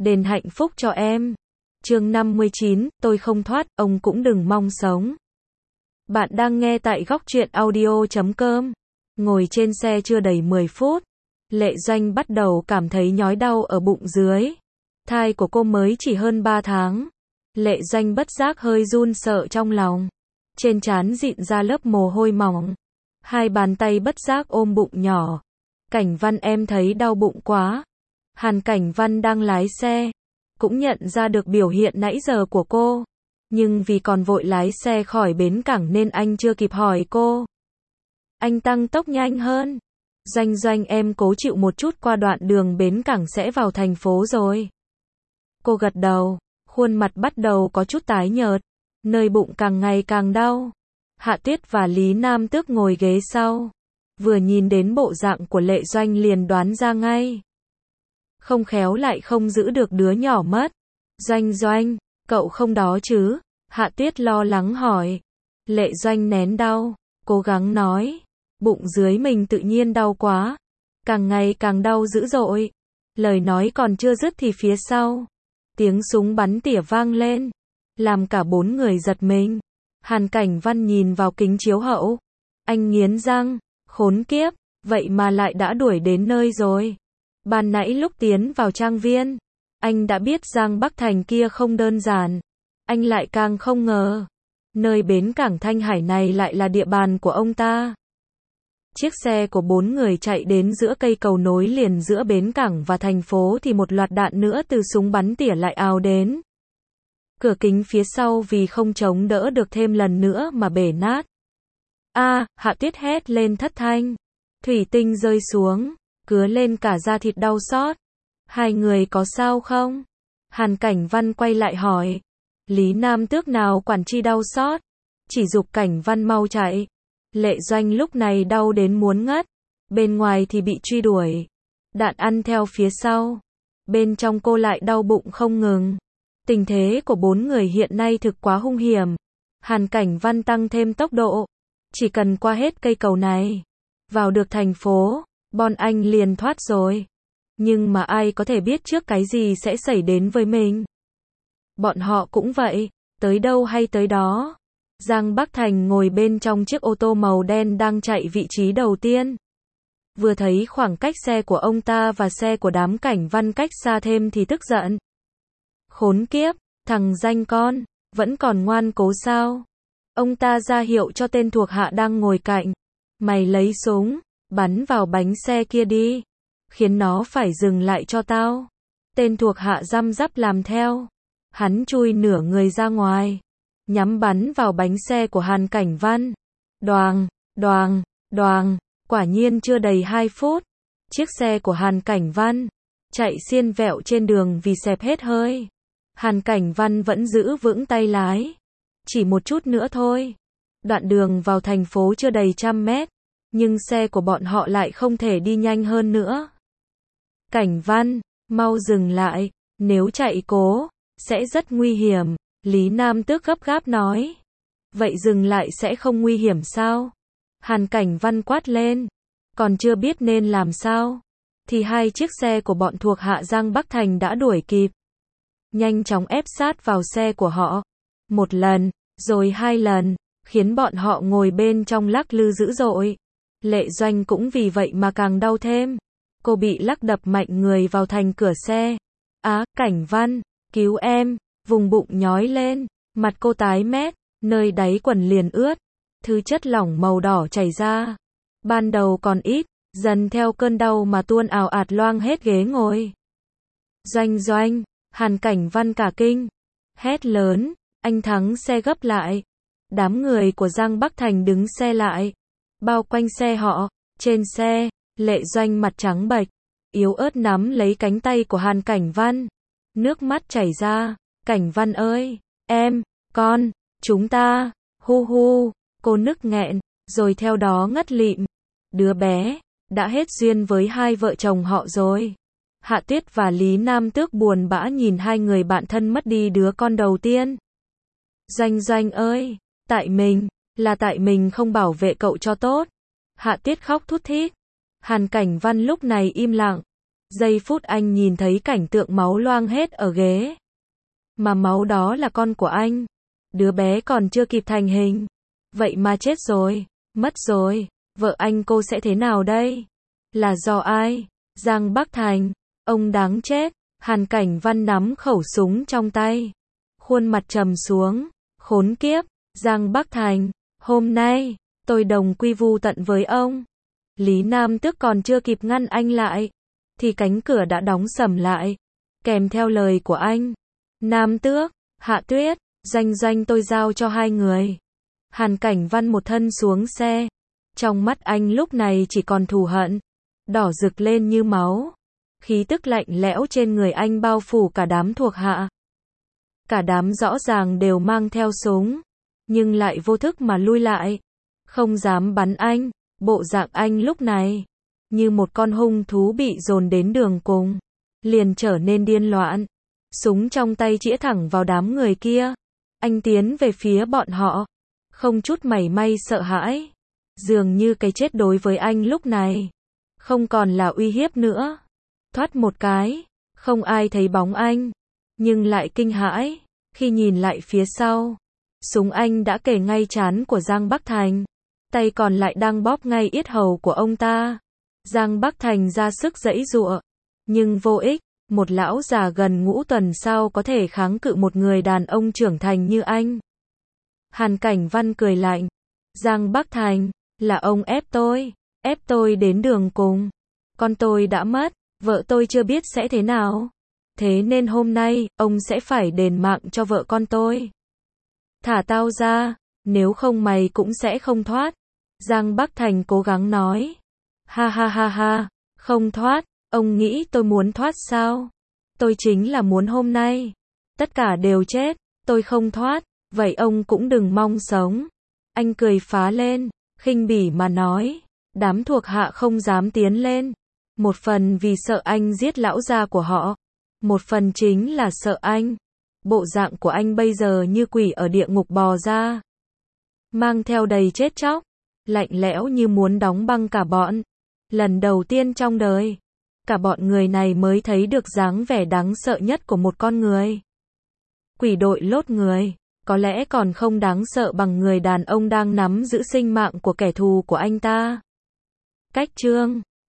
đền hạnh phúc cho em. Chương 59, tôi không thoát, ông cũng đừng mong sống. Bạn đang nghe tại góc truyện audio.com. Ngồi trên xe chưa đầy 10 phút, Lệ Doanh bắt đầu cảm thấy nhói đau ở bụng dưới. Thai của cô mới chỉ hơn 3 tháng. Lệ Doanh bất giác hơi run sợ trong lòng. Trên trán dịn ra lớp mồ hôi mỏng. Hai bàn tay bất giác ôm bụng nhỏ. Cảnh Văn, em thấy đau bụng quá. Hàn Cảnh Văn đang lái xe, cũng nhận ra được biểu hiện nãy giờ của cô. Nhưng vì còn vội lái xe khỏi bến cảng nên anh chưa kịp hỏi cô. Anh tăng tốc nhanh hơn. Doanh Doanh, em cố chịu một chút, qua đoạn đường bến cảng sẽ vào thành phố rồi. Cô gật đầu, khuôn mặt bắt đầu có chút tái nhợt, nơi bụng càng ngày càng đau. Hạ Tuyết và Lý Nam Tước ngồi ghế sau. Vừa nhìn đến bộ dạng của Lệ Doanh liền đoán ra ngay. Không khéo lại không giữ được đứa nhỏ mất. Doanh Doanh, cậu không đó chứ? Hạ Tuyết lo lắng hỏi. Lệ Doanh nén đau, cố gắng nói. Bụng dưới mình tự nhiên đau quá. Càng ngày càng đau dữ dội. Lời nói còn chưa dứt thì phía sau, tiếng súng bắn tỉa vang lên, làm cả bốn người giật mình. Hàn Cảnh Văn nhìn vào kính chiếu hậu. Anh nghiến răng, khốn kiếp, vậy mà lại đã đuổi đến nơi rồi. Ban nãy lúc tiến vào trang viên, anh đã biết Giang Bắc Thành kia không đơn giản. Anh lại càng không ngờ, nơi bến cảng Thanh Hải này lại là địa bàn của ông ta. Chiếc xe của bốn người chạy đến giữa cây cầu nối liền giữa bến cảng và thành phố thì một loạt đạn nữa từ súng bắn tỉa lại ào đến. Cửa kính phía sau vì không chống đỡ được thêm lần nữa mà bể nát. Hạ Tuyết hét lên thất thanh. Thủy tinh rơi xuống, cứa lên cả da thịt đau xót. Hai người có sao không? Hàn Cảnh Văn quay lại hỏi. Lý Nam Tước nào quản chi đau xót, chỉ giục Cảnh Văn mau chạy. Lệ Doanh lúc này đau đến muốn ngất. Bên ngoài thì bị truy đuổi, đạn ăn theo phía sau. Bên trong cô lại đau bụng không ngừng. Tình thế của bốn người hiện nay thực quá hung hiểm. Hàn Cảnh Văn tăng thêm tốc độ. Chỉ cần qua hết cây cầu này, vào được thành phố, bọn anh liền thoát rồi. Nhưng mà ai có thể biết trước cái gì sẽ xảy đến với mình. Bọn họ cũng vậy, tới đâu hay tới đó. Giang Bắc Thành ngồi bên trong chiếc ô tô màu đen đang chạy vị trí đầu tiên. Vừa thấy khoảng cách xe của ông ta và xe của đám Cảnh Văn cách xa thêm thì tức giận. Khốn kiếp, thằng danh con, vẫn còn ngoan cố sao? Ông ta ra hiệu cho tên thuộc hạ đang ngồi cạnh. Mày lấy súng, bắn vào bánh xe kia đi. Khiến nó phải dừng lại cho tao. Tên thuộc hạ răm rắp làm theo. Hắn chui nửa người ra ngoài, nhắm bắn vào bánh xe của Hàn Cảnh Văn. Đoàng, đoàng, đoàng, quả nhiên chưa đầy 2 phút. Chiếc xe của Hàn Cảnh Văn chạy xiên vẹo trên đường vì xẹp hết hơi. Hàn Cảnh Văn vẫn giữ vững tay lái. Chỉ một chút nữa thôi. Đoạn đường vào thành phố chưa đầy 100 mét, nhưng xe của bọn họ lại không thể đi nhanh hơn nữa. Cảnh Văn, mau dừng lại, nếu chạy cố, sẽ rất nguy hiểm. Lý Nam Tước gấp gáp nói. Vậy dừng lại sẽ không nguy hiểm sao? Hàn Cảnh Văn quát lên. Còn chưa biết nên làm sao, thì hai chiếc xe của bọn thuộc hạ Giang Bắc Thành đã đuổi kịp. Nhanh chóng ép sát vào xe của họ. Một lần, rồi 2 lần, khiến bọn họ ngồi bên trong lắc lư dữ dội. Lệ Doanh cũng vì vậy mà càng đau thêm. Cô bị lắc đập mạnh người vào thành cửa xe. Cảnh Văn, cứu em. Vùng bụng nhói lên, mặt cô tái mét, nơi đáy quần liền ướt. Thứ chất lỏng màu đỏ chảy ra. Ban đầu còn ít, dần theo cơn đau mà tuôn ào ạt loang hết ghế ngồi. Doanh Doanh, Hàn Cảnh Văn cả kinh. Hét lớn, anh thắng xe gấp lại. Đám người của Giang Bắc Thành đứng xe lại, bao quanh xe họ. Trên xe, Lệ Doanh mặt trắng bệch, yếu ớt nắm lấy cánh tay của Hàn Cảnh Văn. Nước mắt chảy ra. Cảnh Văn ơi, em, con, chúng ta, hu hu, cô nức nghẹn, rồi theo đó ngất lịm. Đứa bé, đã hết duyên với hai vợ chồng họ rồi. Hạ Tuyết và Lý Nam Tước buồn bã nhìn hai người bạn thân mất đi đứa con đầu tiên. Doanh Doanh ơi, tại mình không bảo vệ cậu cho tốt. Hạ Tuyết khóc thút thít. Hàn Cảnh Văn lúc này im lặng. Giây phút anh nhìn thấy cảnh tượng máu loang hết ở ghế. Mà máu đó là con của anh. Đứa bé còn chưa kịp thành hình. Vậy mà chết rồi, mất rồi. Vợ anh cô sẽ thế nào đây? Là do ai? Giang Bắc Thành. Ông đáng chết. Hàn Cảnh Văn nắm khẩu súng trong tay. Khuôn mặt trầm xuống. Khốn kiếp. Giang Bắc Thành. Hôm nay, tôi đồng quy vu tận với ông. Lý Nam Tước còn chưa kịp ngăn anh lại. Thì cánh cửa đã đóng sầm lại. Kèm theo lời của anh. Nam Tước, Hạ Tuyết, Doanh tôi giao cho hai người. Hàn Cảnh Văn một thân xuống xe. Trong mắt anh lúc này chỉ còn thù hận. Đỏ rực lên như máu. Khí tức lạnh lẽo trên người anh bao phủ cả đám thuộc hạ. Cả đám rõ ràng đều mang theo súng. Nhưng lại vô thức mà lui lại. Không dám bắn anh. Bộ dạng anh lúc này. Như một con hung thú bị dồn đến đường cùng. Liền trở nên điên loạn. Súng trong tay chĩa thẳng vào đám người kia. Anh tiến về phía bọn họ. Không chút mảy may sợ hãi. Dường như cái chết đối với anh lúc này. Không còn là uy hiếp nữa. Thoát một cái. Không ai thấy bóng anh. Nhưng lại kinh hãi. Khi nhìn lại phía sau. Súng anh đã kề ngay trán của Giang Bắc Thành. Tay còn lại đang bóp ngay yết hầu của ông ta. Giang Bắc Thành ra sức giãy giụa. Nhưng vô ích. Một lão già gần ngũ tuần sao có thể kháng cự một người đàn ông trưởng thành như anh. Hàn Cảnh Văn cười lạnh. Giang Bắc Thành, là ông ép tôi đến đường cùng. Con tôi đã mất, vợ tôi chưa biết sẽ thế nào. Thế nên hôm nay, ông sẽ phải đền mạng cho vợ con tôi. Thả tao ra, nếu không mày cũng sẽ không thoát. Giang Bắc Thành cố gắng nói. Ha ha ha ha, không thoát. Ông nghĩ tôi muốn thoát sao? Tôi chính là muốn hôm nay. Tất cả đều chết, tôi không thoát, vậy ông cũng đừng mong sống. Anh cười phá lên, khinh bỉ mà nói. Đám thuộc hạ không dám tiến lên. Một phần vì sợ anh giết lão gia của họ. Một phần chính là sợ anh. Bộ dạng của anh bây giờ như quỷ ở địa ngục bò ra. Mang theo đầy chết chóc. Lạnh lẽo như muốn đóng băng cả bọn. Lần đầu tiên trong đời. Cả bọn người này mới thấy được dáng vẻ đáng sợ nhất của một con người. Quỷ đội lốt người, có lẽ còn không đáng sợ bằng người đàn ông đang nắm giữ sinh mạng của kẻ thù của anh ta. Cách chương